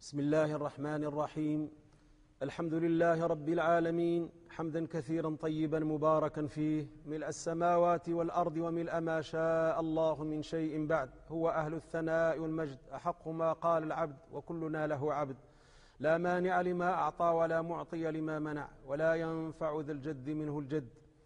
بسم الله الرحمن الرحيم. الحمد لله رب العالمين، حمدا كثيرا طيبا مباركا فيه، ملء السماوات والأرض وملء ما شاء الله من شيء بعد. هو أهل الثناء والمجد، أحق ما قال العبد وكلنا له عبد. لا مانع لما أعطى ولا معطي لما منع، ولا ينفع ذا الجد منه الجد.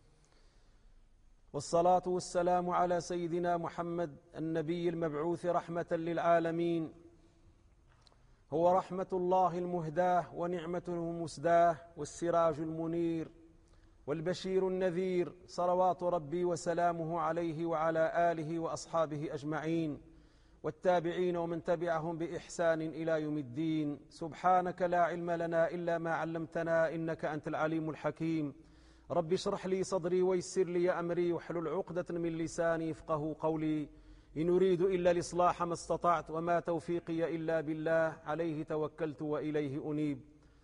والصلاة والسلام على سيدنا محمد النبي المبعوث رحمة للعالمين. هو رحمة الله المهداة ونعمته المسداة، والسراج المنير والبشير النذير، صلوات ربي وسلامه عليه وعلى آله وأصحابه أجمعين، والتابعين ومن تبعهم بإحسان إلى يوم الدين. سبحانك لا علم لنا إلا ما علمتنا، إنك أنت العليم الحكيم. رب اشرح لي صدري ويسر لي أمري، واحلل عقدة من لساني يفقه قولي. إن أريد إلا الإصلاح ما استطعت، وما توفيقي إلا بالله، عليه توكلت وإليه أنيب.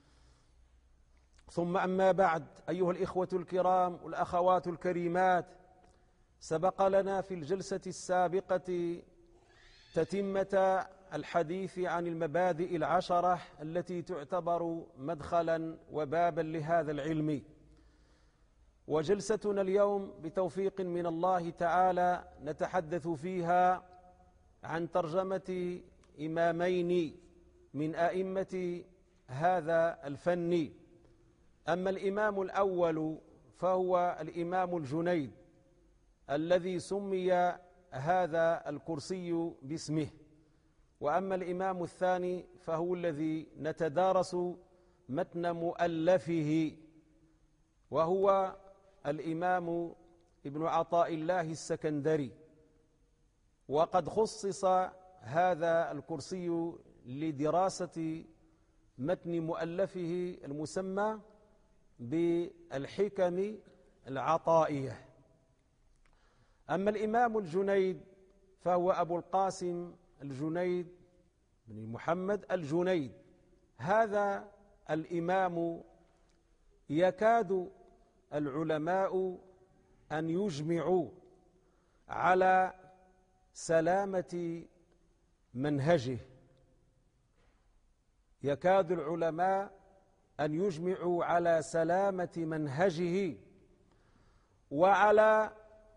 ثم أما بعد، أيها الإخوة الكرام والأخوات الكريمات، سبق لنا في الجلسة السابقة تتمة الحديث عن المبادئ العشرة التي تعتبر مدخلا وبابا لهذا العلم. وجلستنا اليوم بتوفيق من الله تعالى نتحدث فيها عن ترجمة إمامين من أئمة هذا الفن. أما الإمام الأول فهو الإمام الجنيد الذي سمي هذا الكرسي باسمه، وأما الإمام الثاني فهو الذي نتدارس متن مؤلفه، وهو الإمام ابن عطاء الله السكندري. وقد خصص هذا الكرسي لدراسة متن مؤلفه المسمى بالحكم العطائية. أما الإمام الجنيد فهو أبو القاسم الجنيد بن محمد الجنيد. هذا الإمام يكاد العلماء أن يجمعوا على سلامة منهجه، يكاد العلماء أن يجمعوا على سلامة منهجه وعلى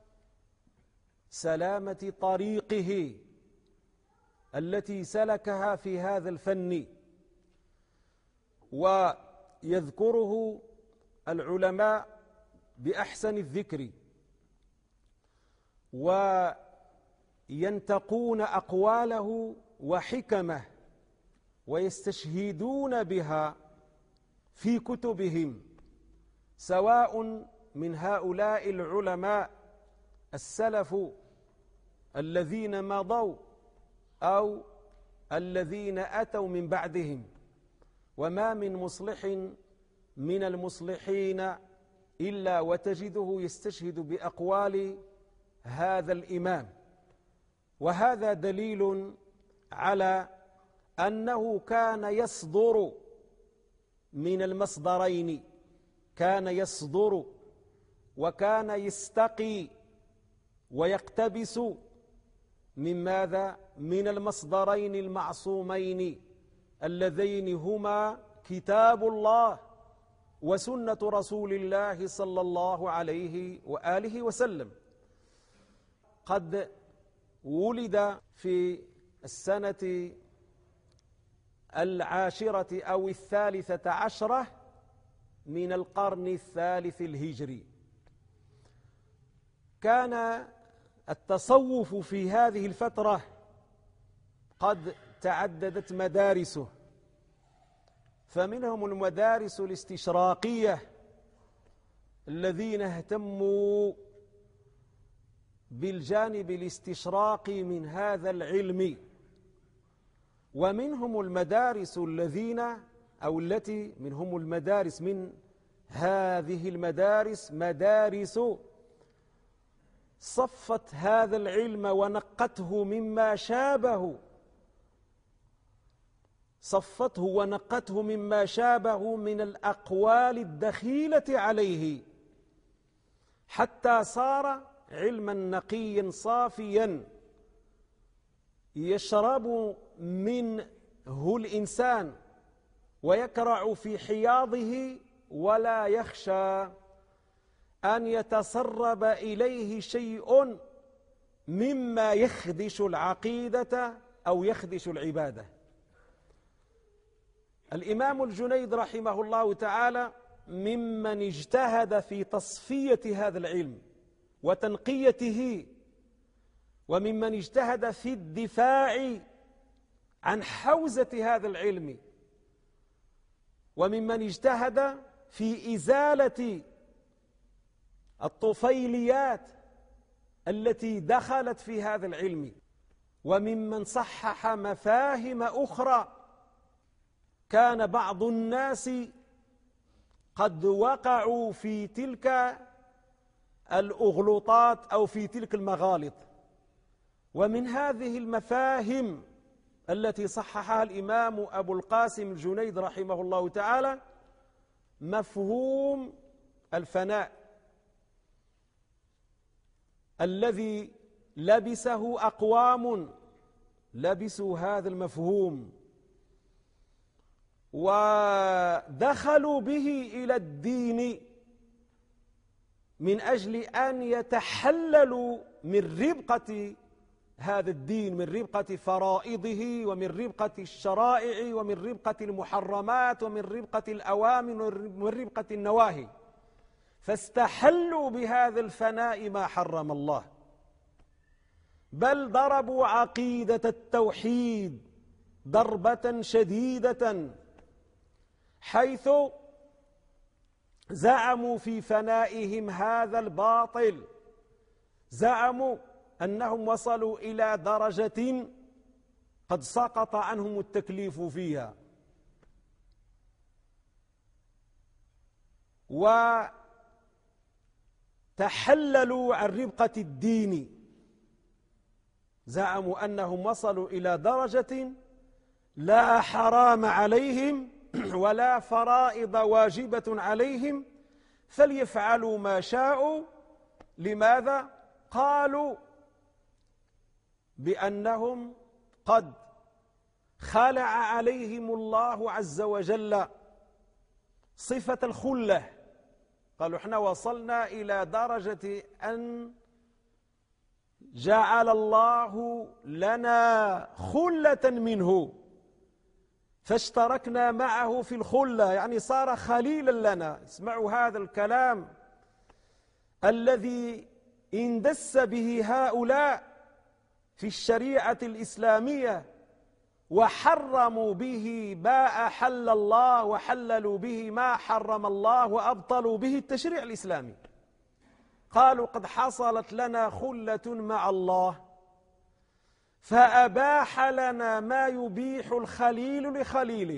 سلامة طريقه التي سلكها في هذا الفن. ويذكره العلماء بأحسن الذكر، وينتقون أقواله وحكمه ويستشهدون بها في كتبهم، سواء من هؤلاء العلماء السلف الذين مضوا أو الذين أتوا من بعدهم. وما من مصلح من المصلحين إلا وتجده يستشهد بأقوال هذا الإمام. وهذا دليل على أنه كان يصدر من المصدرين، كان يصدر وكان يستقي ويقتبس من ماذا؟ من المصدرين المعصومين اللذين هما كتاب الله وسنة رسول الله صلى الله عليه وآله وسلم. قد ولد في السنة 10 أو 13 من القرن الثالث الهجري. كان التصوف في هذه الفترة قد تعددت مدارسه، فمنهم المدارس الاستشراقية الذين اهتموا بالجانب الاستشراقي من هذا العلم، ومنهم المدارس الذين أو التي منهم المدارس من هذه المدارس مدارس صفت هذا العلم ونقته مما شابه، صفته ونقته مما شابه من الأقوال الدخيلة عليه، حتى صار علما نقيا صافيا يشرب من هو الإنسان ويكرع في حياضه ولا يخشى أن يتسرب إليه شيء مما يخدش العقيدة أو يخدش العبادة. الإمام الجنيد رحمه الله تعالى ممن اجتهد في تصفية هذا العلم وتنقيته، وممن اجتهد في الدفاع عن حوزة هذا العلم، وممن اجتهد في إزالة الطفيليات التي دخلت في هذا العلم، وممن صحح مفاهيم أخرى كان بعض الناس قد وقعوا في تلك الأغلوطات أو في تلك المغالط. ومن هذه المفاهيم التي صححها الإمام أبو القاسم الجنيد رحمه الله تعالى مفهوم الفناء الذي لبسه أقوام لبسوا هذا المفهوم ودخلوا به إلى الدين من أجل أن يتحللوا من ربقة هذا الدين، من ربقة فرائضه ومن ربقة الشرائع ومن ربقة المحرمات ومن ربقة الأوامر ومن ربقة النواهي، فاستحلوا بهذا الفناء ما حرم الله، بل ضربوا عقيدة التوحيد ضربة شديدة، حيث زعموا في فنائهم هذا الباطل، زعموا أنهم وصلوا إلى درجة قد سقط عنهم التكليف فيها، وتحللوا عن ربقة الدين، زعموا أنهم وصلوا إلى درجة لا حرام عليهم ولا فرائض واجبة عليهم، فليفعلوا ما شاءوا. لماذا؟ قالوا بأنهم قد خلع عليهم الله عز وجل صفة الخلة، قالوا احنا وصلنا إلى درجة أن جعل الله لنا خلة منه فاشتركنا معه في الخلة، يعني صار خليلا لنا. اسمعوا هذا الكلام الذي اندس به هؤلاء في الشريعة الإسلامية، وحرموا به ما أحل الله وحللوا به ما حرم الله وأبطلوا به التشريع الإسلامي. قالوا قد حصلت لنا خلة مع الله فأباح لنا ما يبيح الخليل لخليله،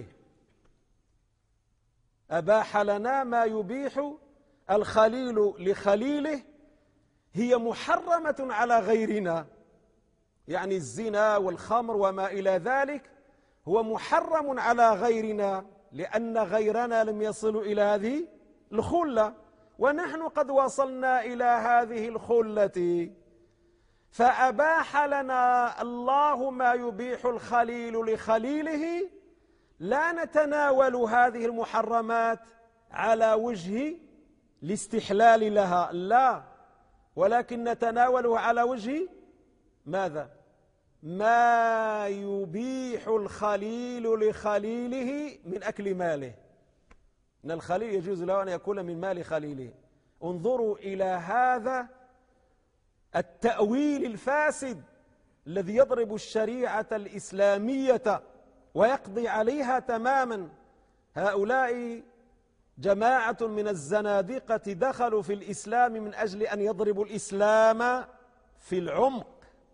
أباح لنا ما يبيح الخليل لخليله، هي محرمة على غيرنا، يعني الزنا والخمر وما إلى ذلك هو محرم على غيرنا لأن غيرنا لم يصلوا إلى هذه الخلة، ونحن قد وصلنا إلى هذه الخلة، فأباح لنا الله ما يبيح الخليل لخليله، لا نتناول هذه المحرمات على وجه الاستحلال لها، لا، ولكن نتناوله على وجه ماذا؟ ما يبيح الخليل لخليله من أكل ماله، إن الخليل يجوز له أن يأكل من مال خليله. انظروا إلى هذا التأويل الفاسد الذي يضرب الشريعة الإسلامية ويقضي عليها تماما. هؤلاء جماعة من الزنادقة دخلوا في الإسلام من أجل أن يضربوا الإسلام في العمق،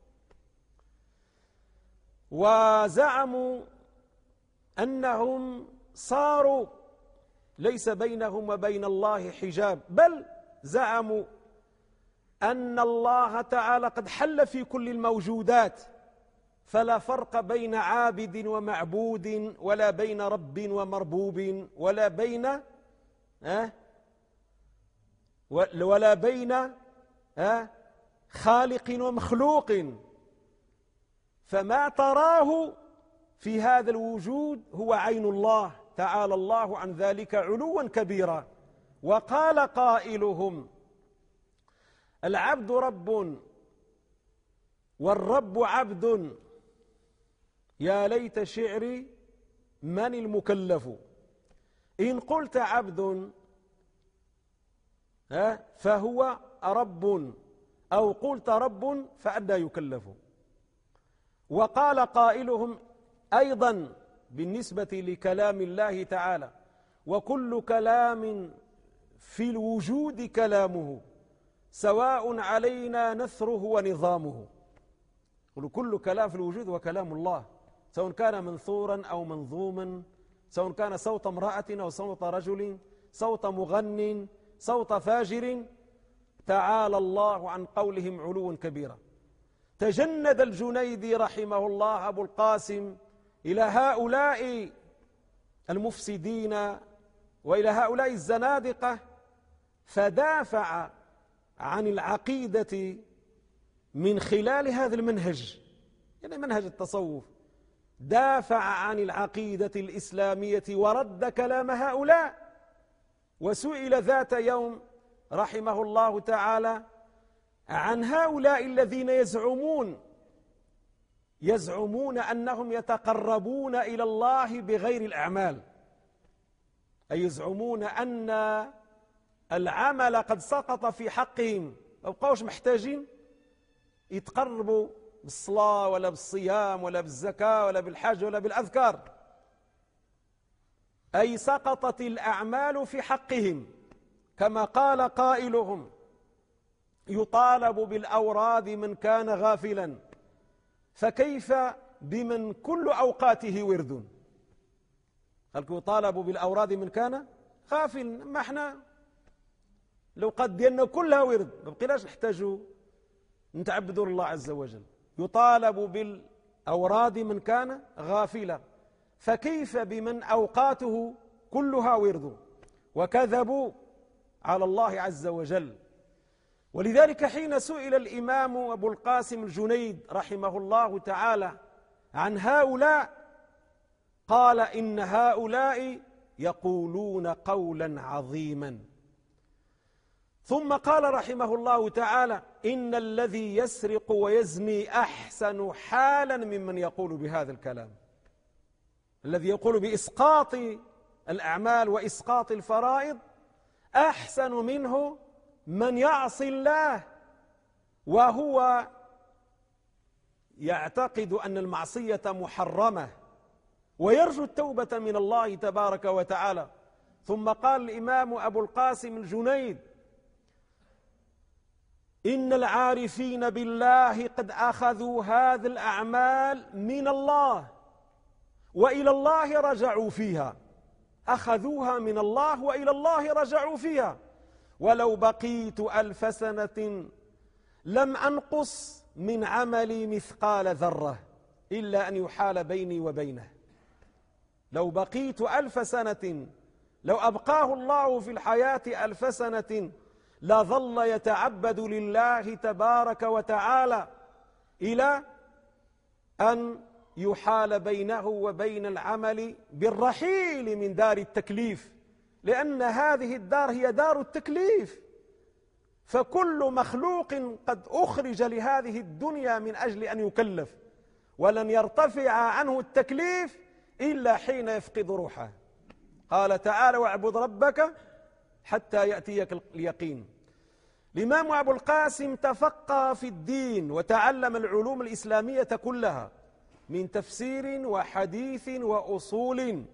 وزعموا أنهم صاروا ليس بينهم وبين الله حجاب، بل زعموا أن الله تعالى قد حل في كل الموجودات، فلا فرق بين عابد ومعبود ولا بين رب ومربوب ولا بين خالق ومخلوق، فما تراه في هذا الوجود هو عين الله تعالى الله عن ذلك علوا كبيرا. وقال قائلهم: العبد رب والرب عبد، يا ليت شعري من المكلف. إن قلت عبد فهو رب، أو قلت رب فأنى يكلف. وقال قائلهم أيضا بالنسبة لكلام الله تعالى: وكل كلام في الوجود كلامه، سواء علينا نثره ونظامه. كل كلام في الوجود هو كلام الله، سواء كان منثورا أو منظوما، سواء كان صوت امرأة أو صوت رجل، صوت مغن، صوت فاجر، تعالى الله عن قولهم علوا كبيرا. تجند الجنيدي رحمه الله أبو القاسم إلى هؤلاء المفسدين وإلى هؤلاء الزنادقة، فدافع عن العقيدة من خلال هذا المنهج، يعني منهج التصوف. دافع عن العقيدة الإسلامية ورد كلام هؤلاء. وسئل ذات يوم رحمه الله تعالى عن هؤلاء الذين يزعمون أنهم يتقربون إلى الله بغير الأعمال، أي يزعمون أن العمل قد سقط في حقهم، ما بقوش محتاجين يتقربوا بالصلاة ولا بالصيام ولا بالزكاة ولا بالحج ولا بالأذكار، أي سقطت الأعمال في حقهم. كما قال قائلهم: يطالب بالأوراد من كان غافلا، فكيف بمن كل أوقاته ورد. هل يطالب بالأوراد من كان غافل؟ ما احنا لو قد ديالنا كلها ورد ما بقيناش نحتاجوا نتعبدوا الله عز وجل. يطالب بالأوراد من كان غافلا، فكيف بمن أوقاته كلها ورد. وكذبوا على الله عز وجل. ولذلك حين سئل الإمام أبو القاسم الجنيد رحمه الله تعالى عن هؤلاء، قال: إن هؤلاء يقولون قولا عظيما. ثم قال رحمه الله تعالى: إن الذي يسرق ويزني أحسن حالا ممن يقول بهذا الكلام. الذي يقول بإسقاط الأعمال وإسقاط الفرائض أحسن منه من يعصي الله وهو يعتقد أن المعصية محرمة ويرجو التوبة من الله تبارك وتعالى. ثم قال الإمام أبو القاسم الجنيد: إن العارفين بالله قد أخذوا هذه الأعمال من الله وإلى الله رجعوا فيها. أخذوها من الله وإلى الله رجعوا فيها. ولو بقيت 1000 سنة لم أنقص من عملي مثقال ذرة إلا أن يحال بيني وبينه. لو بقيت 1000 سنة، لو أبقاه الله في الحياة 1000 سنة، لظل يتعبد لله تبارك وتعالى إلى أن يحال بينه وبين العمل بالرحيل من دار التكليف، لأن هذه الدار هي دار التكليف. فكل مخلوق قد أخرج لهذه الدنيا من أجل أن يكلف، ولن يرتفع عنه التكليف إلا حين يفقد روحه. قال تعالى: واعبد ربك حتى يأتيك اليقين. الإمام أبو القاسم تفقه في الدين وتعلم العلوم الإسلامية كلها من تفسير وحديث وأصول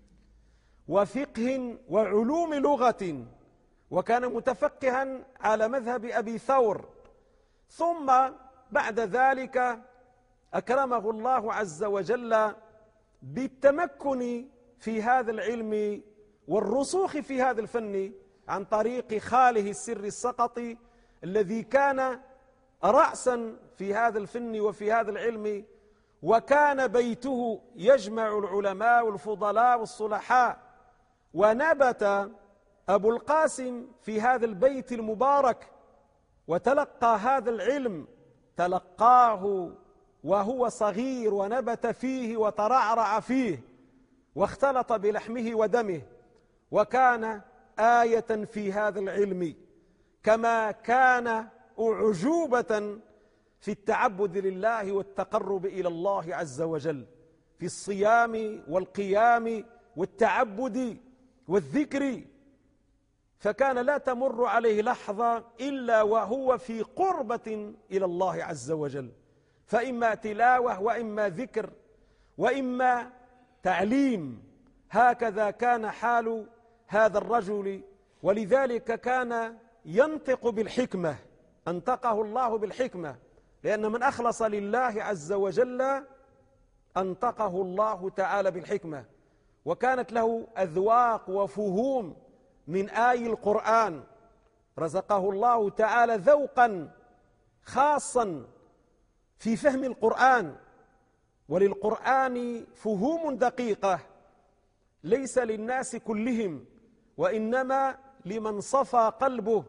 وفقه وعلوم لغة، وكان متفقها على مذهب أبي ثور. ثم بعد ذلك أكرمه الله عز وجل بالتمكن في هذا العلم والرسوخ في هذا الفن عن طريق خاله السر السقطي الذي كان رأسا في هذا الفن وفي هذا العلم، وكان بيته يجمع العلماء والفضلاء والصلحاء. ونبت أبو القاسم في هذا البيت المبارك وتلقى هذا العلم، تلقاه وهو صغير ونبت فيه وترعرع فيه واختلط بلحمه ودمه، وكان آية في هذا العلم، كما كان أعجوبة في التعبد لله والتقرب إلى الله عز وجل في الصيام والقيام والتعبد والذكر، فكان لا تمر عليه لحظة إلا وهو في قربة إلى الله عز وجل، فإما تلاوة وإما ذكر وإما تعليم. هكذا كان حال هذا الرجل، ولذلك كان ينطق بالحكمة، أنطقه الله بالحكمة، لأن من أخلص لله عز وجل أنطقه الله تعالى بالحكمة، وكانت له أذواق وفهوم من آي القرآن، رزقه الله تعالى ذوقا خاصا في فهم القرآن، وللقرآن فهوم دقيقة ليس للناس كلهم، وإنما لمن صفى قلبه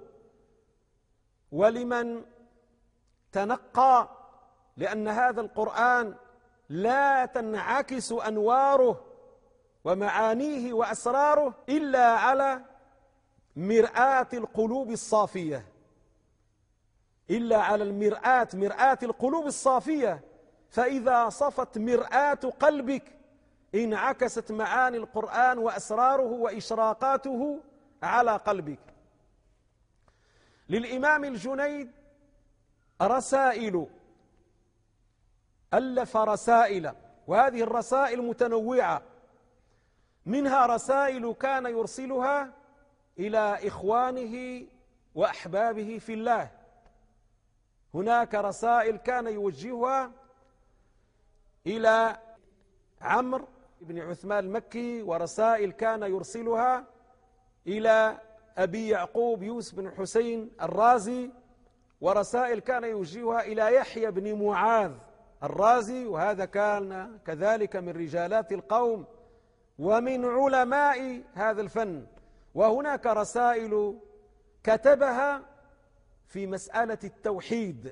ولمن تنقى، لأن هذا القرآن لا تنعكس أنواره ومعانيه وأسراره إلا على مرآة القلوب الصافية، إلا على مرآة القلوب الصافية، فإذا صفت مرآة قلبك انعكست معاني القرآن وأسراره وإشراقاته على قلبك. للإمام الجنيد رسائل، ألف رسائل، وهذه الرسائل متنوعة، منها رسائل كان يرسلها إلى إخوانه وأحبابه في الله، هناك رسائل كان يوجهها إلى عمرو بن عثمان المكي، ورسائل كان يرسلها إلى أبي يعقوب يوسف بن حسين الرازي، ورسائل كان يوجهها إلى يحيى بن معاذ الرازي، وهذا كان كذلك من رجالات القوم ومن علماء هذا الفن. وهناك رسائل كتبها في مسألة التوحيد،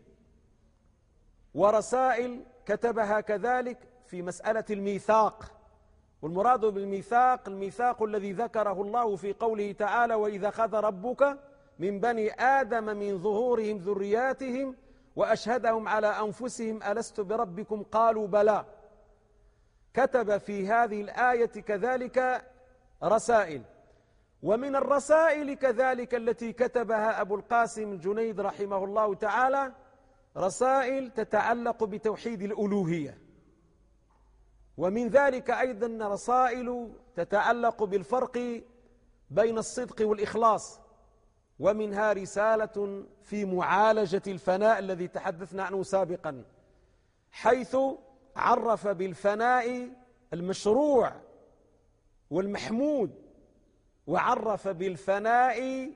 ورسائل كتبها كذلك في مسألة الميثاق، والمراد بالميثاق الميثاق الذي ذكره الله في قوله تعالى: وإذا أخذ ربك من بني آدم من ظهورهم ذرياتهم وأشهدهم على أنفسهم ألست بربكم قالوا بلى. كتب في هذه الآية كذلك رسائل. ومن الرسائل كذلك التي كتبها أبو القاسم الجنيد رحمه الله تعالى رسائل تتعلق بتوحيد الألوهية، ومن ذلك أيضا رسائل تتعلق بالفرق بين الصدق والإخلاص، ومنها رسالة في معالجة الفناء الذي تحدثنا عنه سابقا، حيث عرف بالفناء المشروع والمحمود، وعرف بالفناء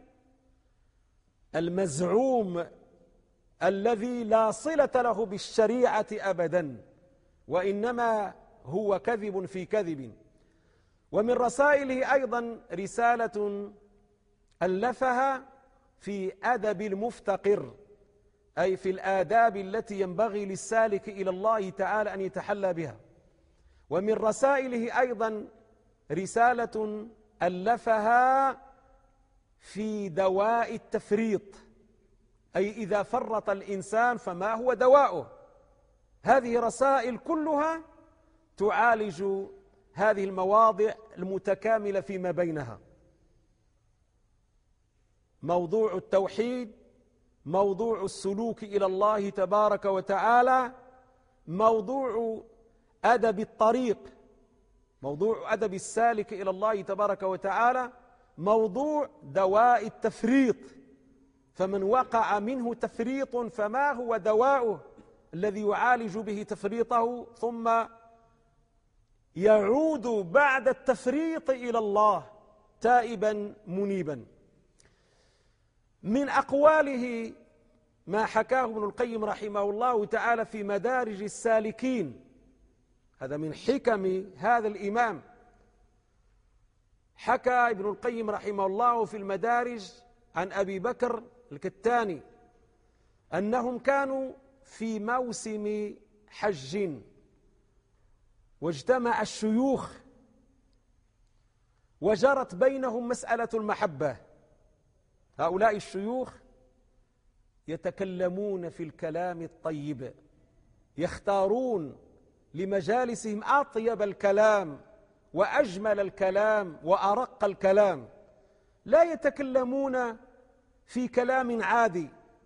المزعوم الذي لا صلة له بالشريعة أبدا، وإنما هو كذب في كذب. ومن رسائله أيضا رسالة ألفها في أدب المفتقر، أي في الآداب التي ينبغي للسالك إلى الله تعالى أن يتحلى بها. ومن رسائله أيضا رسالة ألفها في دواء التفريط، أي إذا فرط الإنسان فما هو دواؤه. هذه رسائل كلها تعالج هذه المواضع المتكاملة فيما بينها: موضوع التوحيد، موضوع السلوك إلى الله تبارك وتعالى، موضوع أدب الطريق، موضوع أدب السالك إلى الله تبارك وتعالى، موضوع دواء التفريط، فمن وقع منه تفريط فما هو دواؤه الذي يعالج به تفريطه ثم يعود بعد التفريط إلى الله تائبا منيبا. من أقواله ما حكاه ابن القيم رحمه الله تعالى في مدارج السالكين، هذا من حكم هذا الإمام. حكى ابن القيم رحمه الله في المدارج عن أبي بكر الكتاني أنهم كانوا في موسم حج واجتمع الشيوخ وجرت بينهم مسألة المحبة، هؤلاء الشيوخ يتكلمون في الكلام الطيب، يختارون لمجالسهم أطيب الكلام وأجمل الكلام وأرق الكلام، لا يتكلمون في كلام عادي.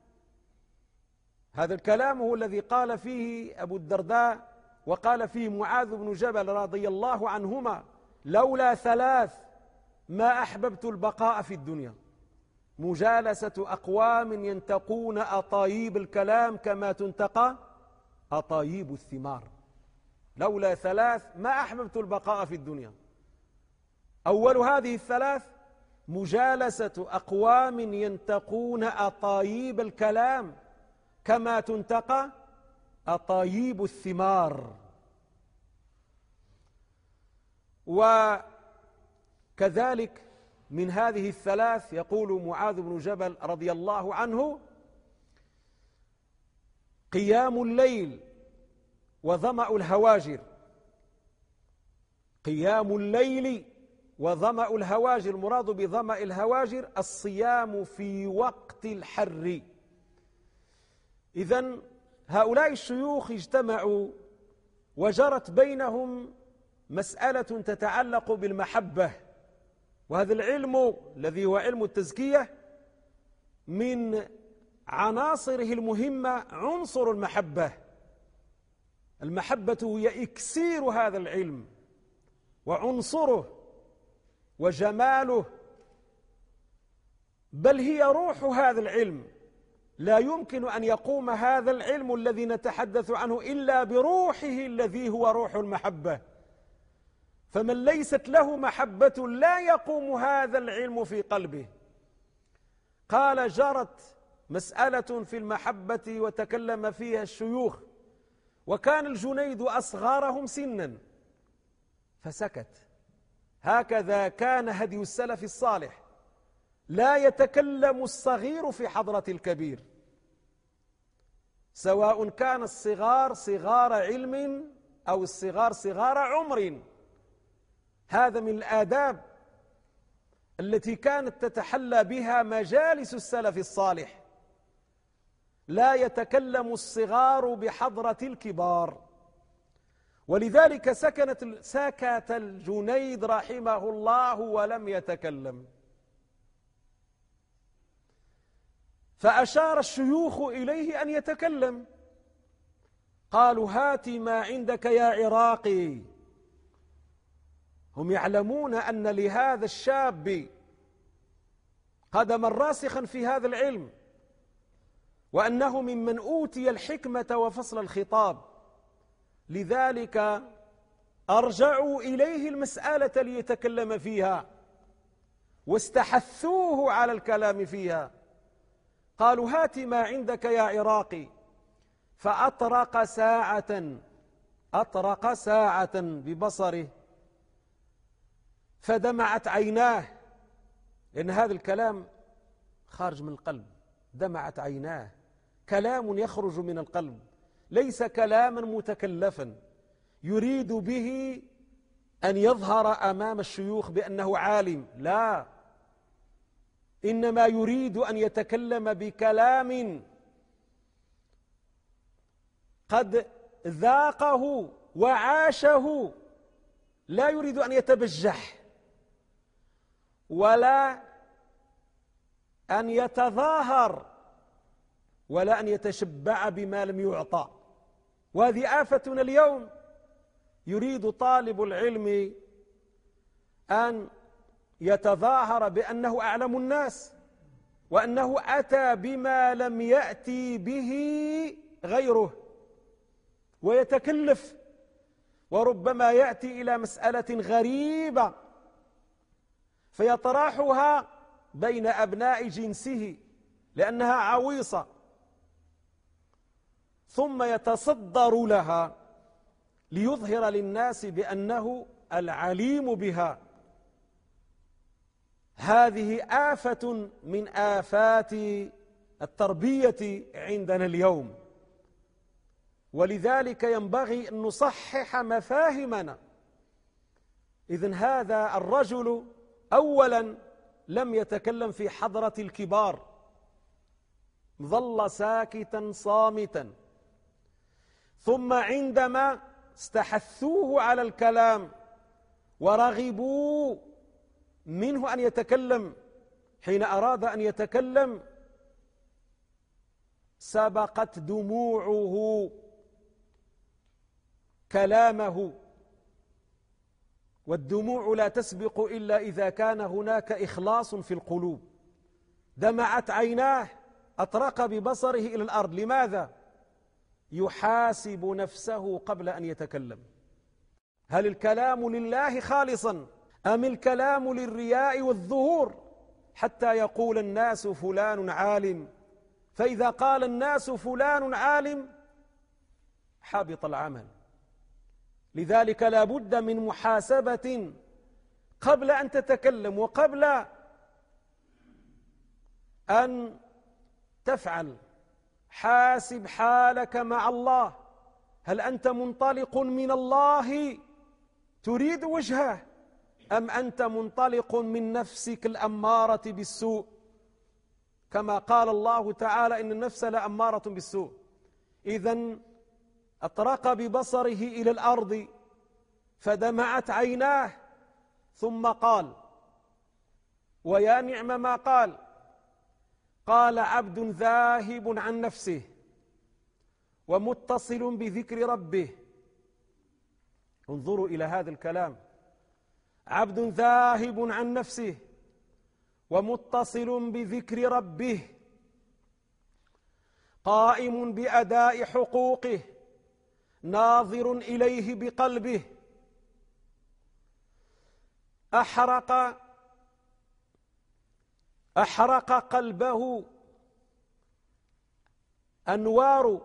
هذا الكلام هو الذي قال فيه أبو الدرداء وقال فيه معاذ بن جبل رضي الله عنهما: لولا ثلاث ما أحببت البقاء في الدنيا: مجالسة أقوام ينتقون أطايب الكلام كما تنتقى أطايب الثمار. لولا ثلاث ما أحببت البقاء في الدنيا. أول هذه الثلاث: مجالسة أقوام ينتقون أطايب الكلام كما تنتقى أطايب الثمار. وكذلك من هذه الثلاث يقول معاذ بن جبل رضي الله عنه: قيام الليل وظمأ الهواجر. قيام الليل وظمأ الهواجر، المراد بظمأ الهواجر الصيام في وقت الحر. إذن هؤلاء الشيوخ اجتمعوا وجرت بينهم مسألة تتعلق بالمحبة، وهذا العلم الذي هو علم التزكية من عناصره المهمة عنصر المحبة. المحبة هي إكسير هذا العلم وعنصره وجماله، بل هي روح هذا العلم. لا يمكن أن يقوم هذا العلم الذي نتحدث عنه إلا بروحه الذي هو روح المحبة، فمن ليست له محبة لا يقوم هذا العلم في قلبه. قال: جرت مسألة في المحبة وتكلم فيها الشيوخ، وكان الجنيد أصغرهم سنا فسكت. هكذا كان هدي السلف الصالح، لا يتكلم الصغير في حضرة الكبير، سواء كان الصغار صغار علم أو الصغار صغار عمر. هذا من الآداب التي كانت تتحلى بها مجالس السلف الصالح. لا يتكلم الصغار بحضرة الكبار. ولذلك سكت الجنيد رحمه الله ولم يتكلم، فأشار الشيوخ إليه أن يتكلم. قالوا: هات ما عندك يا عراقي. هم يعلمون أن لهذا الشاب قدما راسخا في هذا العلم، وأنه ممن أوتي الحكمة وفصل الخطاب، لذلك أرجعوا إليه المسألة ليتكلم فيها واستحثوه على الكلام فيها. قالوا: هات ما عندك يا عراقي. فأطرق ساعة ببصره فدمعت عيناه، لأن هذا الكلام خارج من القلب. دمعت عيناه، كلام يخرج من القلب، ليس كلاما متكلفا يريد به أن يظهر أمام الشيوخ بأنه عالم، لا، إنما يريد أن يتكلم بكلام قد ذاقه وعاشه، لا يريد أن يتبجح ولا أن يتظاهر ولا أن يتشبع بما لم يعطى. وهذه آفتنا اليوم. يريد طالب العلم أن يتظاهر بأنه أعلم الناس، وأنه أتى بما لم يأتي به غيره، ويتكلف، وربما يأتي إلى مسألة غريبة فيطرحها بين أبناء جنسه لأنها عويصة، ثم يتصدر لها ليظهر للناس بأنه العليم بها. هذه آفة من آفات التربية عندنا اليوم، ولذلك ينبغي أن نصحح مفاهمنا. إذن هذا الرجل أولا لم يتكلم في حضرة الكبار، ظل ساكتا صامتا، ثم عندما استحثوه على الكلام ورغبوا منه أن يتكلم، حين أراد أن يتكلم سبقت دموعه كلامه، والدموع لا تسبق إلا إذا كان هناك إخلاص في القلوب. دمعت عيناه، أطرق ببصره إلى الأرض. لماذا؟ يحاسب نفسه قبل أن يتكلم. هل الكلام لله خالصا أم الكلام للرياء والظهور حتى يقول الناس فلان عالم؟ فإذا قال الناس فلان عالم حبط العمل. لذلك لا بد من محاسبة قبل أن تتكلم وقبل أن تفعل. حاسب حالك مع الله، هل أنت منطلق من الله تريد وجهه أم أنت منطلق من نفسك الأمارة بالسوء؟ كما قال الله تعالى إن النفس لأمارة بالسوء. إذن أطرق ببصره إلى الأرض فدمعت عيناه، ثم قال، ويا نعم ما قال، قال عبد ذاهب عن نفسه ومتصل بذكر ربه. انظروا إلى هذا الكلام، عبد ذاهب عن نفسه ومتصل بذكر ربه، قائم بأداء حقوقه، ناظر إليه بقلبه. أحرق قلبه أنوار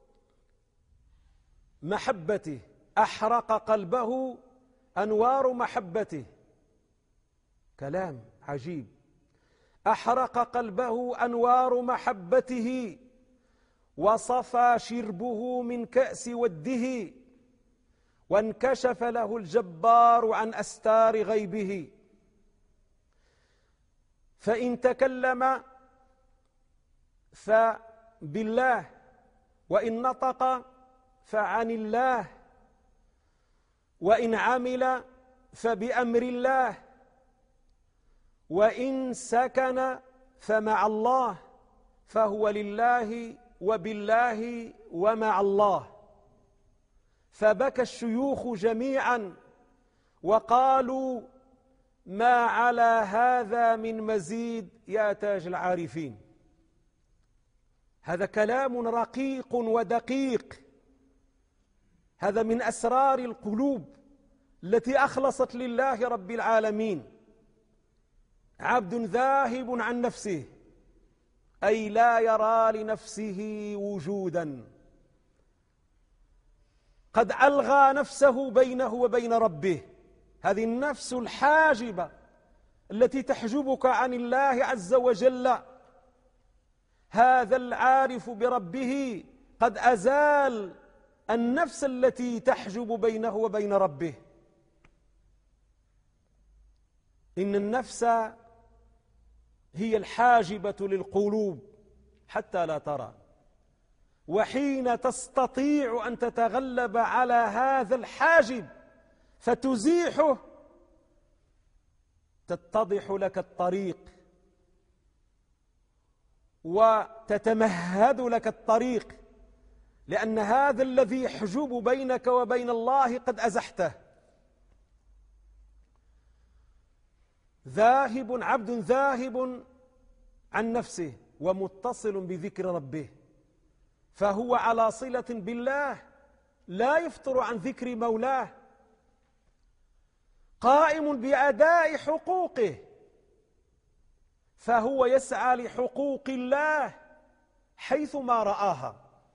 محبته، أحرق قلبه أنوار محبته. كلام عجيب. أحرق قلبه أنوار محبته وصفى شربه من كأس وده، وانكشف له الجبار عن أستار غيبه. فإن تكلم فبالله، وإن نطق فعن الله، وإن عمل فبأمر الله، وإن سكن فمع الله، فهو لله وبالله ومع الله. فبكى الشيوخ جميعا وقالوا ما على هذا من مزيد يا تاج العارفين. هذا كلام رقيق ودقيق، هذا من أسرار القلوب التي أخلصت لله رب العالمين. عبد ذاهب عن نفسه، أي لا يرى لنفسه وجودا، قد ألغى نفسه بينه وبين ربه. هذه النفس الحاجبة التي تحجبك عن الله عز وجل. هذا العارف بربه قد أزال النفس التي تحجب بينه وبين ربه. إن النفس هي الحاجبة للقلوب حتى لا ترى، وحين تستطيع أن تتغلب على هذا الحاجب فتزيحه تتضح لك الطريق وتتمهد لك الطريق، لأن هذا الذي يحجب بينك وبين الله قد أزحته. عبد ذاهب عن نفسه ومتصل بذكر ربه، فهو على صلة بالله، لا يفتر عن ذكر مولاه، قائم بأداء حقوقه، فهو يسعى لحقوق الله حيثما رآها،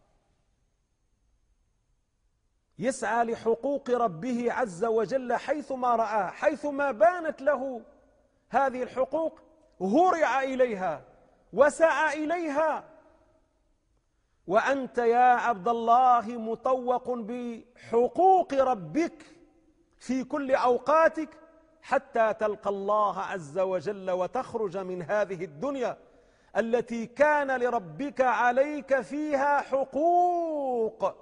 يسعى لحقوق ربه عز وجل حيثما رآها. حيثما بانت له هذه الحقوق هرع إليها وسعى إليها، وأنت يا عبد الله مطوق بحقوق ربك في كل أوقاتك حتى تلقى الله عز وجل وتخرج من هذه الدنيا التي كان لربك عليك فيها حقوق،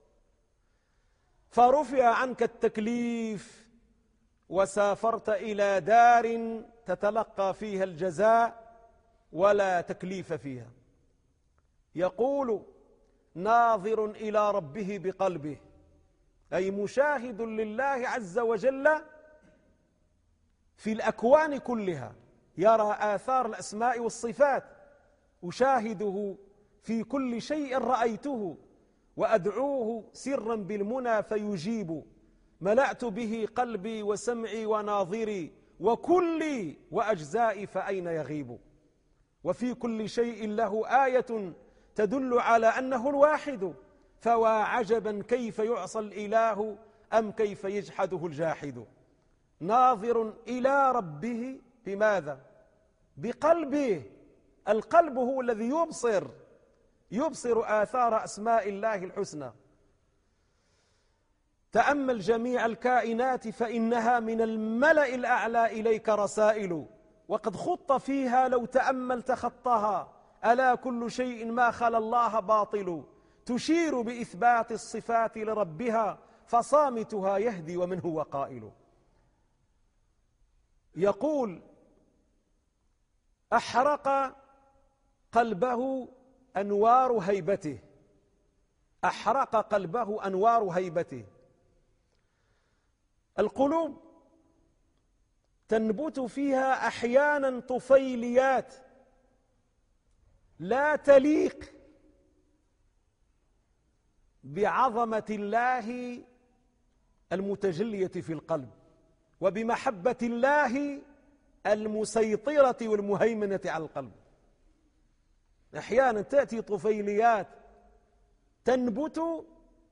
فرفع عنك التكليف وسافرت إلى دار تتلقى فيها الجزاء ولا تكليف فيها. يقول: ناظر إلى ربه بقلبه، أي مشاهد لله عز وجل في الأكوان كلها، يرى آثار الأسماء والصفات، أشاهده في كل شيء رأيته وأدعوه سرا بالمنى فيجيب، ملأت به قلبي وسمعي وناظري وكلي وأجزائي فأين يغيب. وفي كل شيء له آية تدل على أنه الواحد، فوا عجبا كيف يعصى الإله أم كيف يجحده الجاحد. ناظر إلى ربه بماذا؟ بقلبه. القلب هو الذي يبصر آثار أسماء الله الحسنى. تأمل جميع الكائنات فإنها من الملأ الأعلى إليك رسائل، وقد خط فيها لو تأملت خطها، ألا كل شيء ما خلا الله باطل، تشير بإثبات الصفات لربها فصامتها يهدي ومن هو قائل. يقول: أحرق قلبه أنوار هيبته، أحرق قلبه أنوار هيبته. القلوب تنبت فيها أحيانا طفيليات لا تليق بعظمة الله المتجلية في القلب وبمحبة الله المسيطرة والمهيمنة على القلب. أحيانا تأتي طفيليات تنبت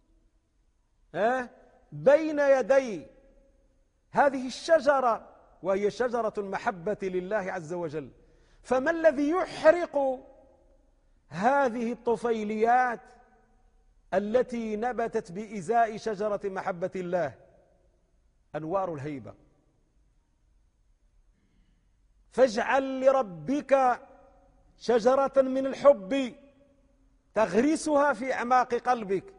بين يدي هذه الشجرة، وهي شجرة المحبة لله عز وجل. فما الذي يحرق هذه الطفيليات التي نبتت بإزاء شجرة محبة الله؟ أنوار الهيبة. فاجعل لربك شجرة من الحب تغرسها في أعماق قلبك،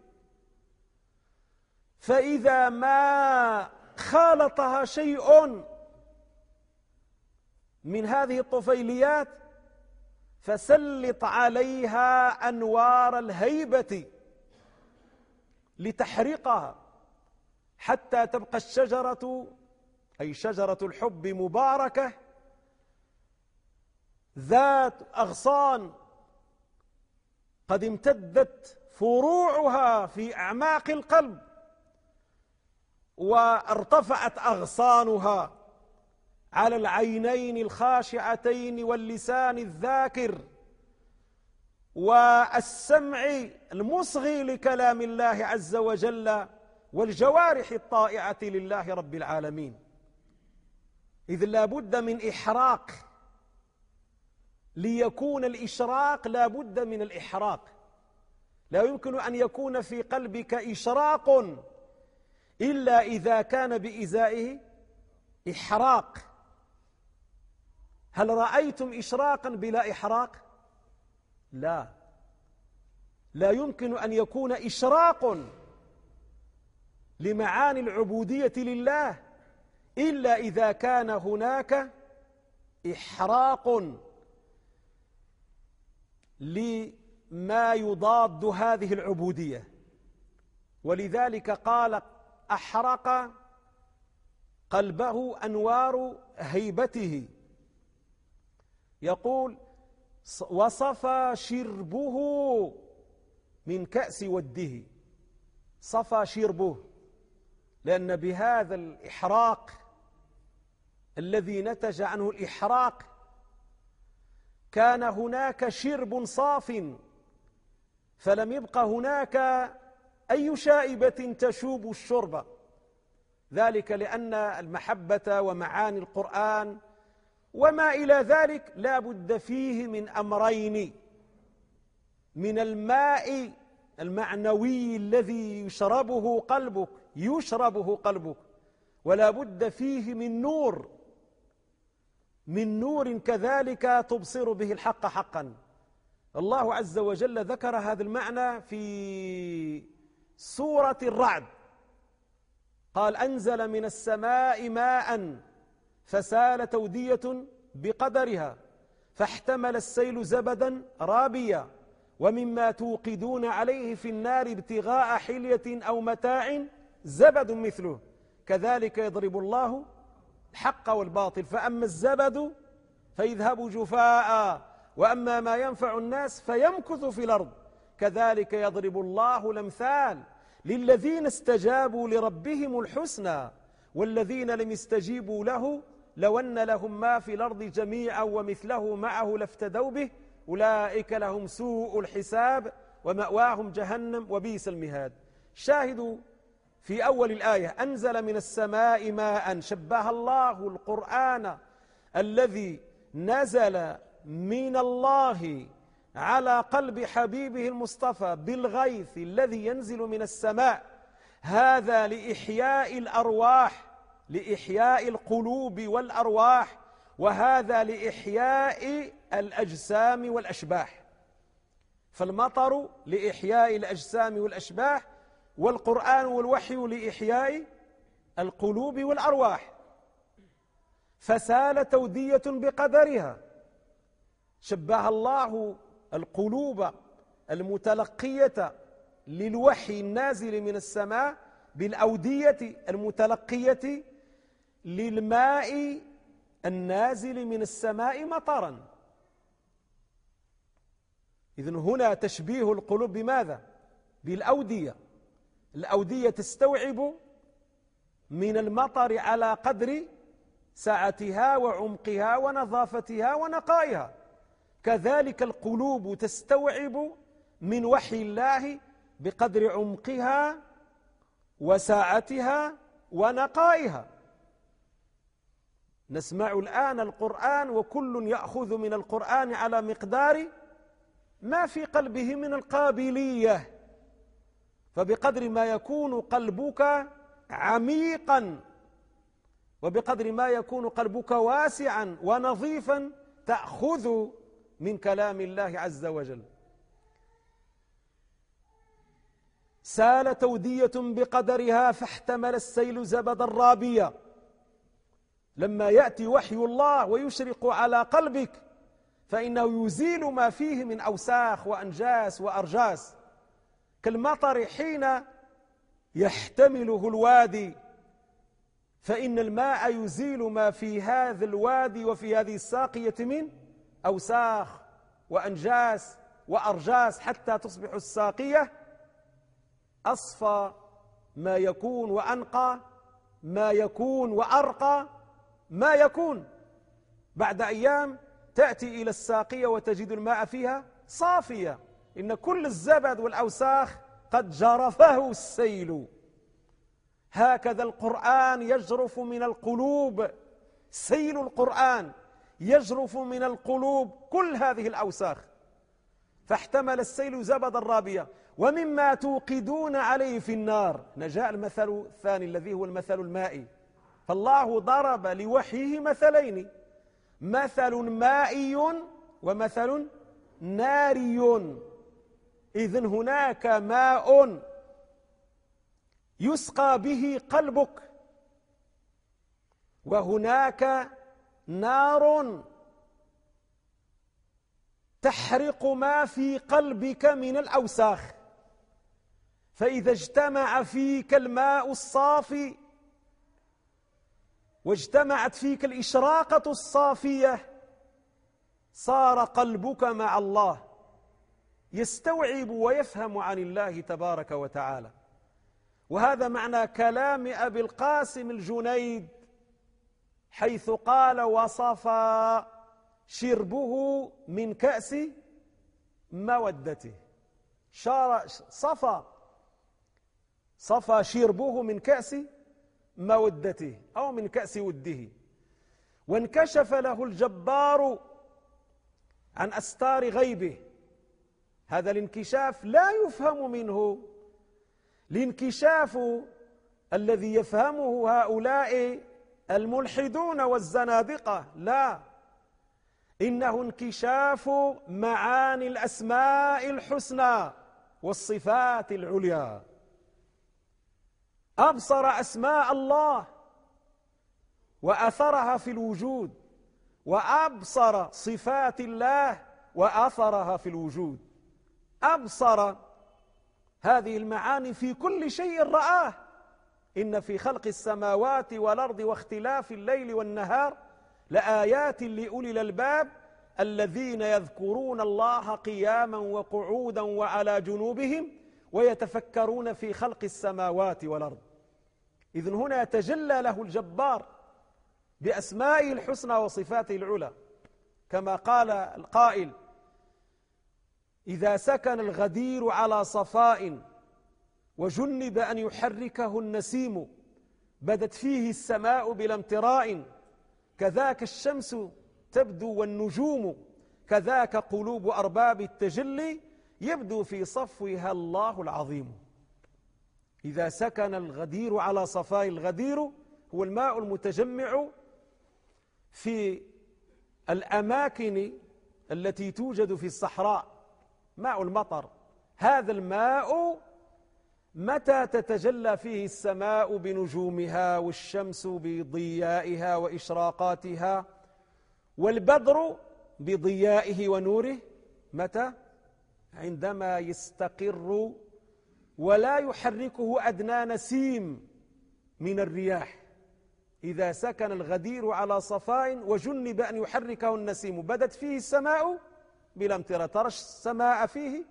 فإذا ما خالطها شيء من هذه الطفيليات فسلط عليها أنوار الهيبة لتحرقها حتى تبقى الشجرة، أي شجرة الحب، مباركة ذات أغصان قد امتدت فروعها في أعماق القلب وارتفعت أغصانها على العينين الخاشعتين واللسان الذاكر والسمع المصغي لكلام الله عز وجل والجوارح الطائعة لله رب العالمين. إذ لا بد من إحراق، ليكون الإشراق لا بد من الإحراق. لا يمكن أن يكون في قلبك إشراق إلا إذا كان بإزائه إحراق. هل رأيتم إشراقا بلا إحراق؟ لا يمكن أن يكون إشراق لمعاني العبودية لله إلا إذا كان هناك إحراق لما يضاد هذه العبودية. ولذلك قال: أحرق قلبه أنوار هيبته. يقول: وصفى شربه من كأس وده. صفى شربه، لأن بهذا الإحراق الذي نتج عنه الإحراق كان هناك شرب صاف، فلم يبق هناك أي شائبة تشوب الشرب. ذلك لأن المحبة ومعاني القرآن وما إلى ذلك لا بد فيه من أمرين: من الماء المعنوي الذي يشربه قلبك ولا بد فيه من نور كذلك تبصر به الحق حقا. الله عز وجل ذكر هذا المعنى في سورة الرعد، قال أنزل من السماء ماء فسالت أودية بقدرها فاحتمل السيل زبدا رابيا ومما توقدون عليه في النار ابتغاء حلية أو متاع زبد مثله كذلك يضرب الله الحق والباطل فأما الزبد فيذهب جفاء وأما ما ينفع الناس فيمكث في الأرض كذلك يضرب الله الأمثال للذين استجابوا لربهم الحسنى والذين لم يستجيبوا له لو أن لهم ما في الأرض جميعا ومثله معه لافتدوا به أولئك لهم سوء الحساب ومأواهم جهنم وبئس المهاد. شاهدوا في أول الآية أنزل من السماء ماء، شبه الله القرآن الذي نزل من الله على قلب حبيبه المصطفى بالغيث الذي ينزل من السماء، هذا لإحياء الأرواح، لإحياء القلوب والأرواح، وهذا لإحياء الأجسام والأشباح. فالمطر لإحياء الأجسام والأشباح، والقرآن والوحي لإحياء القلوب والأرواح. فسالت أودية بقدرها، شبه الله القلوب المتلقية للوحي النازل من السماء بالأودية المتلقية للماء النازل من السماء مطرا. إذن هنا تشبيه القلوب بماذا؟ بالأودية. الأودية تستوعب من المطر على قدر سعتها وعمقها ونظافتها ونقائها، كذلك القلوب تستوعب من وحي الله بقدر عمقها وساعتها ونقائها. نسمع الآن القرآن وكل يأخذ من القرآن على مقدار ما في قلبه من القابلية، فبقدر ما يكون قلبك عميقا وبقدر ما يكون قلبك واسعا ونظيفا تأخذ من كلام الله عز وجل. سالت أودية بقدرها فاحتمل السيل زبدا رابيا. لما يأتي وحي الله ويشرق على قلبك فإنه يزيل ما فيه من أوساخ وأنجاس وأرجاس، كالمطر حين يحتمله الوادي، فإن الماء يزيل ما في هذا الوادي وفي هذه الساقية من أوساخ وأنجاس وأرجاس حتى تصبح الساقية أصفى ما يكون وأنقى ما يكون وأرقى ما يكون. بعد أيام تأتي إلى الساقية وتجد الماء فيها صافية، إن كل الزبد والأوساخ قد جرفه السيل. هكذا القرآن يجرف من القلوب، سيل القرآن يجرف من القلوب كل هذه الأوساخ. فاحتمل السيل زبدا رابيا ومما توقدون عليه في النار. جاء المثل الثاني الذي هو المثل المائي، فالله ضرب لوحيه مثلين، مثل مائي ومثل ناري. إذن هناك ماء يسقى به قلبك، وهناك نار تحرق ما في قلبك من الأوساخ. فإذا اجتمع فيك الماء الصافي واجتمعت فيك الإشراقة الصافية صار قلبك مع الله يستوعب ويفهم عن الله تبارك وتعالى. وهذا معنى كلام أبي القاسم الجنيد حيث قال وصفى شربه من كأس مودته. صفى شربه من كأس مودته أو من كأس وده، وانكشف له الجبار عن أستار غيبه. هذا الانكشاف لا يفهم منه الانكشاف الذي يفهمه هؤلاء الملحدون والزنادقة، لا، إنه انكشاف معاني الأسماء الحسنى والصفات العليا. أبصر أسماء الله وأثرها في الوجود، وأبصر صفات الله وأثرها في الوجود. أبصر هذه المعاني في كل شيء رآه. إن في خلق السماوات والأرض واختلاف الليل والنهار لآيات لأولي الألباب الذين يذكرون الله قياما وقعودا وعلى جنوبهم ويتفكرون في خلق السماوات والأرض. إذن هنا يتجلى له الجبار بأسمائه الحسنى وصفاته العلى، كما قال القائل: إذا سكن الغدير على صفاء وجنب أن يحركه النسيم بدت فيه السماء بلا امتراء، كذاك الشمس تبدو والنجوم، كذاك قلوب أرباب التجلي يبدو في صفوها الله العظيم. إذا سكن الغدير على صفاء، الغدير هو الماء المتجمع في الأماكن التي توجد في الصحراء، ماء المطر. هذا الماء متى تتجلى فيه السماء بنجومها والشمس بضيائها وإشراقاتها والبدر بضيائه ونوره، متى؟ عندما يستقر ولا يحركه أدنى نسيم من الرياح. إذا سكن الغدير على صفاء وجنب أن يحركه النسيم بدت فيه السماء بلا امتراء. ترى السماء فيه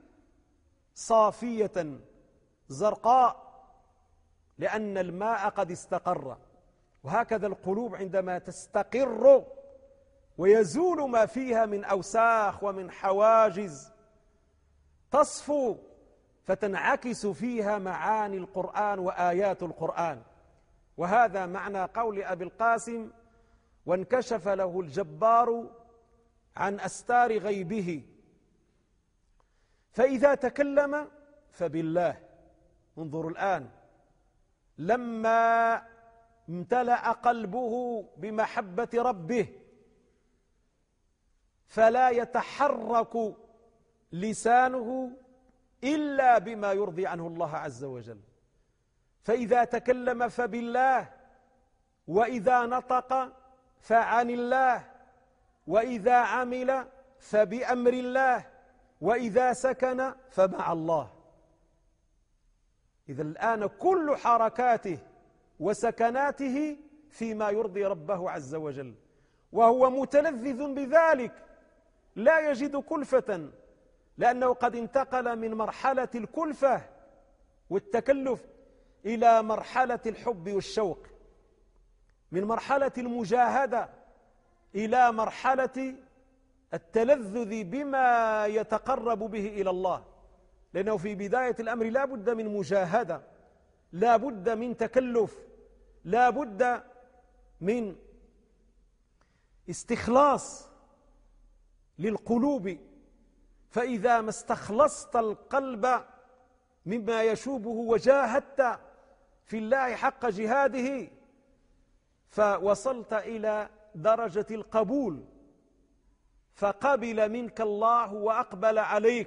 صافية زرقاء لأن الماء قد استقر. وهكذا القلوب عندما تستقر ويزول ما فيها من أوساخ ومن حواجز تصفو، فتنعكس فيها معاني القرآن وآيات القرآن. وهذا معنى قول أبي القاسم: وانكشف له الجبار عن أستار غيبه، فإذا تكلم فبالله. انظروا الآن، لما امتلأ قلبه بمحبة ربه فلا يتحرك لسانه إلا بما يرضي عنه الله عز وجل. فإذا تكلم فبالله، وإذا نطق فعن الله، وإذا عمل فبأمر الله، وإذا سكن فمع الله. إذا الآن كل حركاته وسكناته فيما يرضي ربه عز وجل، وهو متلذذ بذلك، لا يجد كلفة، لأنه قد انتقل من مرحلة الكلفة والتكلف إلى مرحلة الحب والشوق، من مرحلة المجاهدة إلى مرحلة التلذذ بما يتقرب به إلى الله. لأنه في بداية الأمر لا بد من مجاهدة، لا بد من تكلف، لا بد من استخلاص للقلوب. فإذا ما استخلصت القلب مما يشوبه وجاهدت في الله حق جهاده فوصلت إلى درجة القبول، فقبل منك الله وأقبل عليك،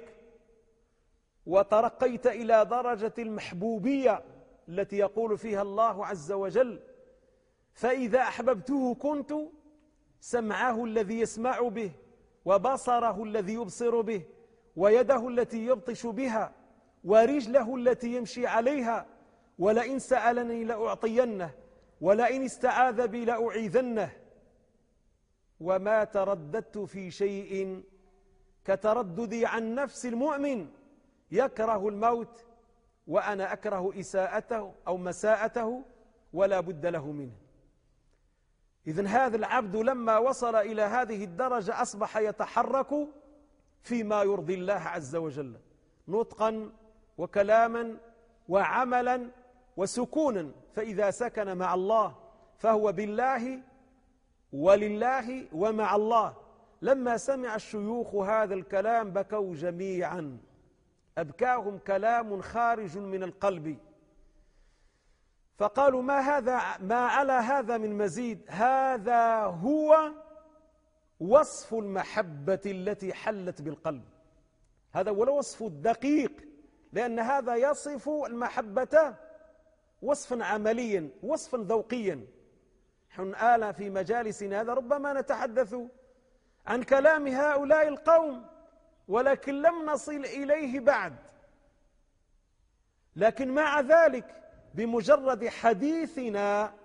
وترقيت إلى درجة المحبوبية التي يقول فيها الله عز وجل: فإذا أحببته كنت سمعه الذي يسمع به، وبصره الذي يبصر به، ويده التي يبطش بها، ورجله التي يمشي عليها، ولئن سألني لأعطينه، ولئن استعاذ بي لأعيذنه. وما ترددت في شيء كترددي عن نفس المؤمن يكره الموت وأنا أكره إساءته أو مساءته ولا بد له منه. إذن هذا العبد لما وصل إلى هذه الدرجة أصبح يتحرك فيما يرضي الله عز وجل، نطقا وكلاما وعملا وسكونا. فإذا سكن مع الله فهو بالله ولله ومع الله. لما سمع الشيوخ هذا الكلام بكوا جميعا أبكاهم كلام خارج من القلب. فقالوا ما على هذا من مزيد، هذا هو وصف المحبة التي حلت بالقلب. هذا هو الوصف الدقيق، لأن هذا يصف المحبة وصفا عمليا، وصفا ذوقيا. نحن آلا في مجالسنا هذا ربما نتحدث عن كلام هؤلاء القوم، ولكن لم نصل إليه بعد. لكن مع ذلك بمجرد حديثنا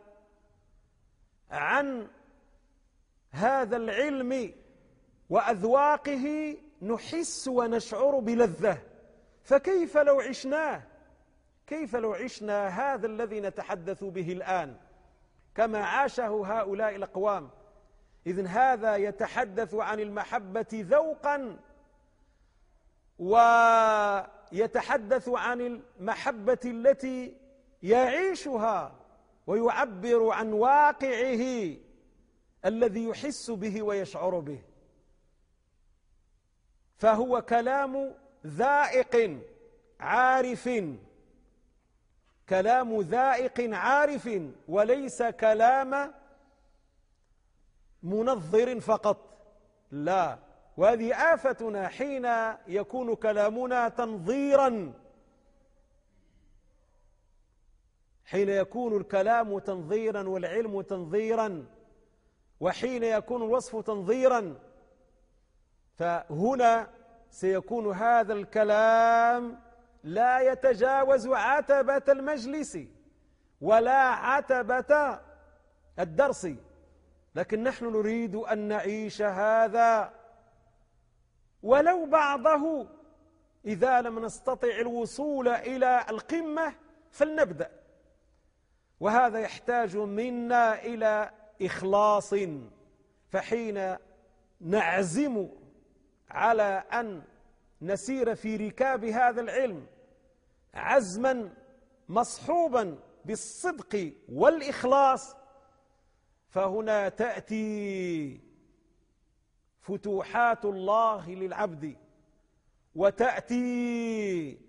عن هذا العلم وأذواقه نحس ونشعر بلذة. فكيف لو عشناه؟ كيف لو عشنا هذا الذي نتحدث به الآن كما عاشه هؤلاء الأقوام؟ إذن هذا يتحدث عن المحبة ذوقا، ويتحدث عن المحبة التي يعيشها ويعبر عن واقعه الذي يحس به ويشعر به. فهو كلام ذائق عارف، كلام ذائق عارف، وليس كلام منظر فقط، لا. وهذه آفتنا حين يكون كلامنا تنظيرا، حين يكون الكلام تنظيرا والعلم تنظيرا، وحين يكون الوصف تنظيرا، فهنا سيكون هذا الكلام لا يتجاوز عتبة المجلس ولا عتبة الدرس. لكن نحن نريد أن نعيش هذا ولو بعضه. إذا لم نستطع الوصول إلى القمة فلنبدأ، وهذا يحتاج منا إلى إخلاص. فحين نعزم على أن نسير في ركاب هذا العلم عزما مصحوبا بالصدق والإخلاص، فهنا تأتي فتوحات الله للعبد، وتأتي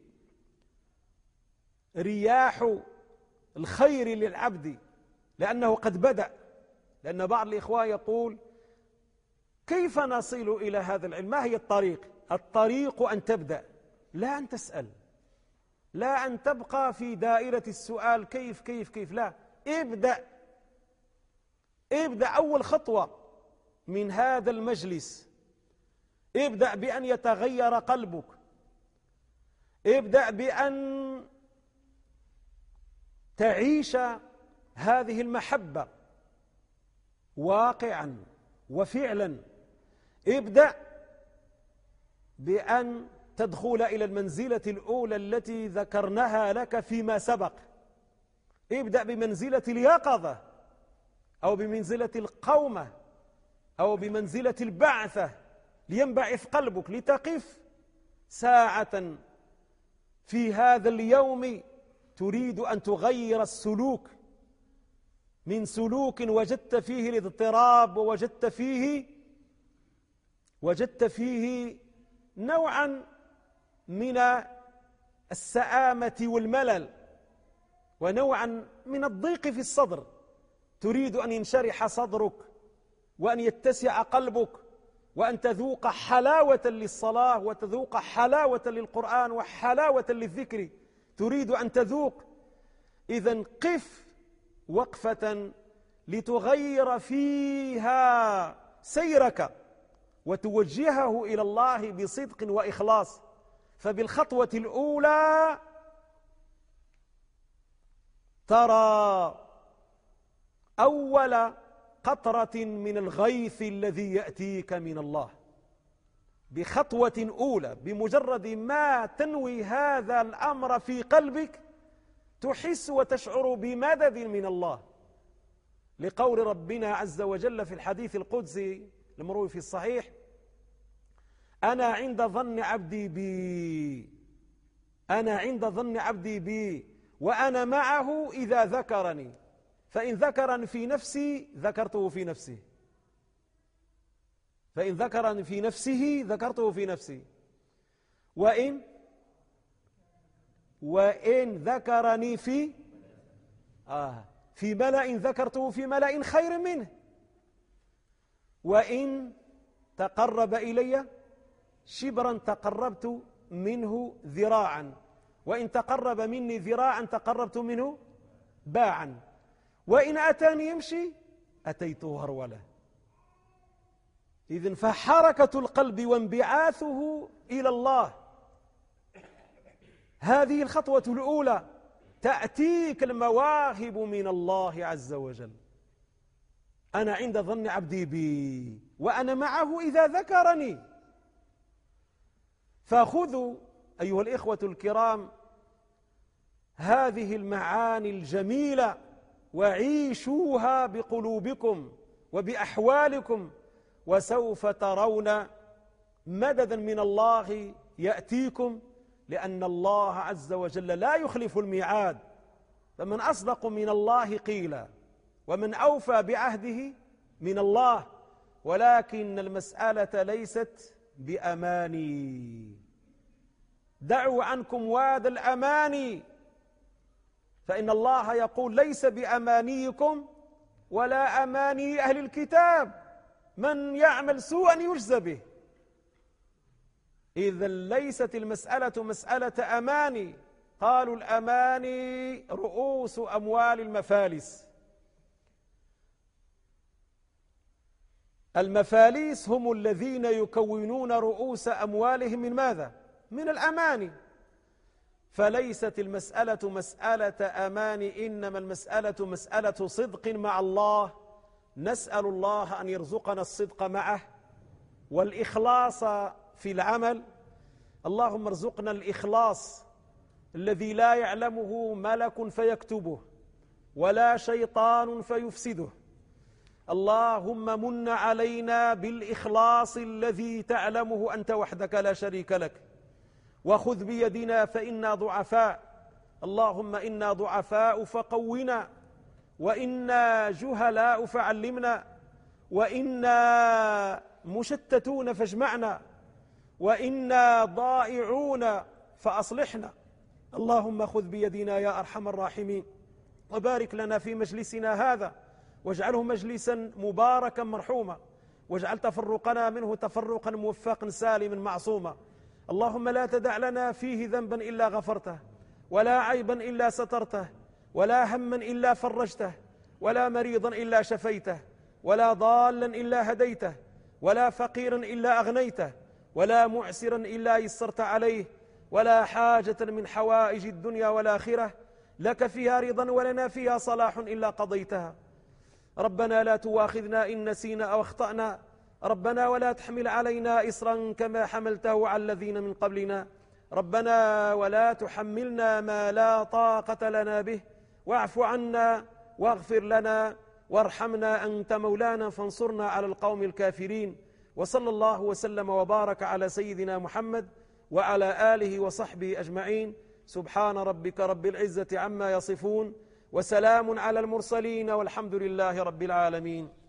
رياح الخير للعبد، لأنه قد بدأ. لأن بعض الإخوة يقول: كيف نصل إلى هذا العلم؟ ما هي الطريق؟ الطريق أن تبدأ، لا أن تسأل، لا أن تبقى في دائرة السؤال كيف كيف كيف، لا، ابدأ أول خطوة من هذا المجلس. ابدأ بأن يتغير قلبك، ابدأ بأن تعيش هذه المحبة واقعا وفعلا. ابدأ بأن تدخل إلى المنزلة الأولى التي ذكرناها لك فيما سبق. ابدأ بمنزلة اليقظة، أو بمنزلة القومة، أو بمنزلة البعثة، لينبعث قلبك، لتقف ساعة في هذا اليوم تريد أن تغير السلوك من سلوك وجدت فيه الاضطراب، وجدت فيه نوعا من السآمة والملل، ونوعا من الضيق في الصدر. تريد أن ينشرح صدرك، وأن يتسع قلبك، وأن تذوق حلاوة للصلاة، وتذوق حلاوة للقرآن، وحلاوة للذكر. تريد أن تذوق. إذن قف وقفة لتغير فيها سيرك وتوجهه إلى الله بصدق وإخلاص. فبالخطوة الأولى ترى أول قطرة من الغيث الذي يأتيك من الله. بخطوة أولى، بمجرد ما تنوي هذا الأمر في قلبك تحس وتشعر بمدد من الله، لقول ربنا عز وجل في الحديث القدسي المروي في الصحيح: أنا عند ظن عبدي بي، أنا عند ظن عبدي بي وأنا معه إذا ذكرني، فإن ذكرني في نفسي ذكرته في نفسه، فإن ذكرني في نفسه ذكرته في نفسي، وإن وإن ذكرني في ملأ ذكرته في ملأ خير منه، وإن تقرب إلي شبرا تقربت منه ذراعا، وإن تقرب مني ذراعا تقربت منه باعا، وإن أتاني يمشي أتيته هرولة. إذن فحركة القلب وانبعاثه إلى الله هذه الخطوة الأولى. تأتيك المواهب من الله عز وجل. أنا عند ظن عبدي بي وأنا معه إذا ذكرني. فخذوا أيها الإخوة الكرام هذه المعاني الجميلة وعيشوها بقلوبكم وبأحوالكم، وسوف ترون مددا من الله يأتيكم، لأن الله عز وجل لا يخلف الميعاد. فمن أصدق من الله قيلا ومن أوفى بعهده من الله. ولكن المسألة ليست بأماني. دعوا عنكم واد الأماني، فإن الله يقول ليس بأمانيكم ولا أماني أهل الكتاب، من يعمل سوءا يجزى به. إذا ليست المسألة مسألة أماني. قالوا الأماني رؤوس أموال المفالس. المفاليس هم الذين يكونون رؤوس أموالهم من ماذا؟ من الأماني. فليست المسألة مسألة أماني، إنما المسألة مسألة صدق مع الله. نسأل الله أن يرزقنا الصدق معه والإخلاص في العمل. اللهم ارزقنا الإخلاص الذي لا يعلمه ملك فيكتبه ولا شيطان فيفسده. اللهم من علينا بالإخلاص الذي تعلمه أنت وحدك لا شريك لك، وخذ بيدنا فإنا ضعفاء. اللهم إنا ضعفاء فقونا، وإنا جهلاء فعلمنا، وإنا مشتتون فاجمعنا، وإنا ضائعون فأصلحنا. اللهم خذ بيدنا يا أرحم الراحمين، وبارك لنا في مجلسنا هذا، واجعله مجلسا مباركا مرحوما، واجعل تفرقنا منه تفرقا موفقا سالما معصوما. اللهم لا تدع لنا فيه ذنبا إلا غفرته، ولا عيبا إلا سترته، ولا هما إلا فرجته، ولا مريضا إلا شفيته، ولا ضالا إلا هديته، ولا فقيرا إلا أغنيته، ولا معسرا إلا يسرت عليه، ولا حاجة من حوائج الدنيا والآخرة لك فيها رضا ولنا فيها صلاح إلا قضيتها. ربنا لا تواخذنا إن نسينا أو أخطأنا، ربنا ولا تحمل علينا إصرا كما حملته على الذين من قبلنا، ربنا ولا تحملنا ما لا طاقة لنا به، واعف عنا واغفر لنا وارحمنا أنت مولانا فانصرنا على القوم الكافرين. وصلى الله وسلم وبارك على سيدنا محمد وعلى آله وصحبه أجمعين. سبحان ربك رب العزة عما يصفون، وسلام على المرسلين، والحمد لله رب العالمين.